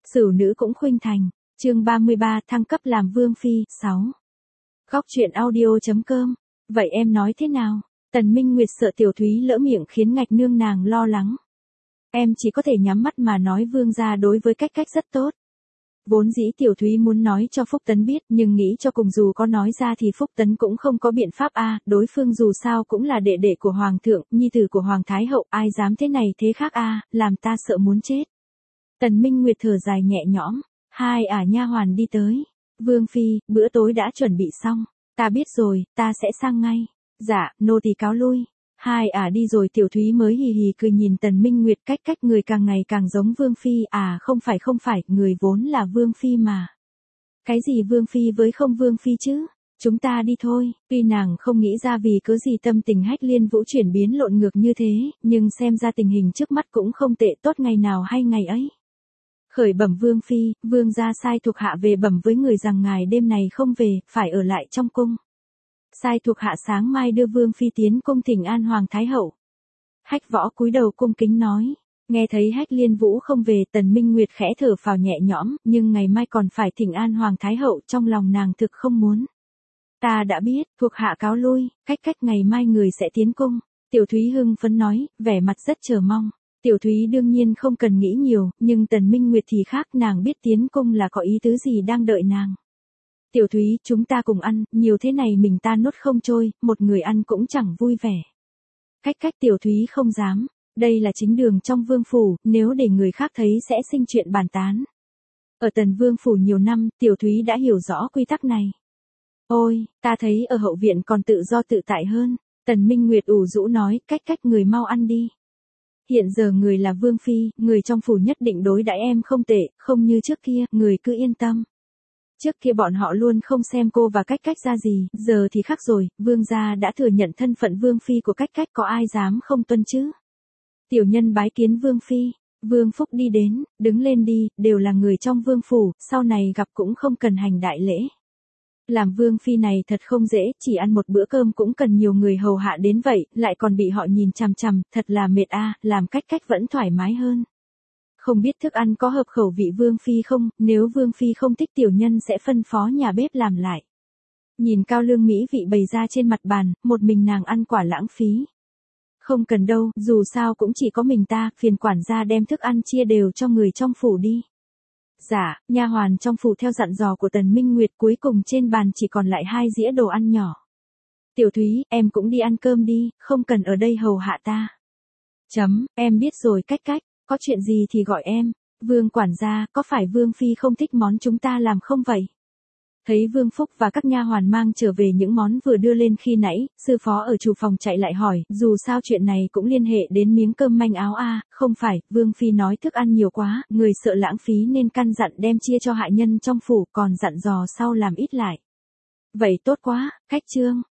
Sửu nữ cũng khuynh thành. Chương 33 thăng cấp làm vương phi, 6. Góc truyện audio.com. Vậy em nói thế nào? Tần Minh Nguyệt sợ Tiểu Thúy lỡ miệng khiến Ngạch Nương nàng lo lắng. Em chỉ có thể nhắm mắt mà nói vương gia đối với cách rất tốt. Vốn dĩ Tiểu Thúy muốn nói cho Phúc Tấn biết, nhưng nghĩ cho cùng dù có nói ra thì Phúc Tấn cũng không có biện pháp đối phương dù sao cũng là đệ đệ của Hoàng thượng, nhi tử của Hoàng Thái Hậu, ai dám thế này thế khác làm ta sợ muốn chết. Tần Minh Nguyệt thở dài nhẹ nhõm, hai nha hoàn đi tới. Vương phi, bữa tối đã chuẩn bị xong. Ta biết rồi, ta sẽ sang ngay. Dạ, nô tỳ cáo lui. Hai đi rồi. Tiểu Thúy mới hì hì cười nhìn Tần Minh Nguyệt, cách người càng ngày càng giống vương phi. Không phải, người vốn là vương phi mà. Cái gì vương phi với không vương phi chứ? Chúng ta đi thôi. Tuy nàng không nghĩ ra vì cớ gì tâm tình Hách Liên Vũ chuyển biến lộn ngược như thế, nhưng xem ra tình hình trước mắt cũng không tệ, tốt ngày nào hay ngày ấy. Khởi bẩm vương phi, vương gia sai thuộc hạ về bẩm với người rằng ngài đêm này không về, phải ở lại trong cung. Sai thuộc hạ sáng mai đưa vương phi tiến cung thỉnh an Hoàng Thái Hậu. Hách Võ cúi đầu cung kính nói. Nghe thấy Hách Liên Vũ không về, Tần Minh Nguyệt khẽ thở phào nhẹ nhõm, nhưng ngày mai còn phải thỉnh an Hoàng Thái Hậu, trong lòng nàng thực không muốn. Ta đã biết, thuộc hạ cáo lui, cách ngày mai người sẽ tiến cung. Tiểu Thúy hưng phấn nói, vẻ mặt rất chờ mong. Tiểu Thúy đương nhiên không cần nghĩ nhiều, nhưng Tần Minh Nguyệt thì khác, nàng biết tiến cung là có ý tứ gì đang đợi nàng. Tiểu Thúy, chúng ta cùng ăn, nhiều thế này mình ta nuốt không trôi, một người ăn cũng chẳng vui vẻ. Cách Tiểu Thúy không dám, đây là chính đường trong vương phủ, nếu để người khác thấy sẽ sinh chuyện bàn tán. Ở Tần Vương phủ nhiều năm, Tiểu Thúy đã hiểu rõ quy tắc này. Ôi, ta thấy ở hậu viện còn tự do tự tại hơn. Tần Minh Nguyệt ủ rũ nói, cách người mau ăn đi. Hiện giờ người là vương phi, người trong phủ nhất định đối đãi em không tệ, không như trước kia, người cứ yên tâm. Trước kia bọn họ luôn không xem cô và cách ra gì, giờ thì khác rồi, vương gia đã thừa nhận thân phận vương phi của cách, có ai dám không tuân chứ. Tiểu nhân bái kiến vương phi. Vương Phúc đi đến, đứng lên đi, đều là người trong vương phủ, sau này gặp cũng không cần hành đại lễ. Làm vương phi này thật không dễ, chỉ ăn một bữa cơm cũng cần nhiều người hầu hạ đến vậy, lại còn bị họ nhìn chằm chằm, thật là mệt làm cách vẫn thoải mái hơn. Không biết thức ăn có hợp khẩu vị vương phi không, nếu vương phi không thích tiểu nhân sẽ phân phó nhà bếp làm lại. Nhìn cao lương mỹ vị bày ra trên mặt bàn, một mình nàng ăn quả lãng phí. Không cần đâu, dù sao cũng chỉ có mình ta, phiền quản gia đem thức ăn chia đều cho người trong phủ đi. Dạ, nha hoàn trong phủ theo dặn dò của Tần Minh Nguyệt, cuối cùng trên bàn chỉ còn lại 2 dĩa đồ ăn nhỏ. Tiểu Thúy, em cũng đi ăn cơm đi, không cần ở đây hầu hạ ta. Em biết rồi cách, có chuyện gì thì gọi em. Vương quản gia, có phải vương phi không thích món chúng ta làm không vậy? Thấy Vương Phúc và các nha hoàn mang trở về những món vừa đưa lên khi nãy, sư phó ở chủ phòng chạy lại hỏi, dù sao chuyện này cũng liên hệ đến miếng cơm manh áo không phải, vương phi nói thức ăn nhiều quá, người sợ lãng phí nên căn dặn đem chia cho hạ nhân trong phủ, còn dặn dò sau làm ít lại. Vậy tốt quá, cách chương.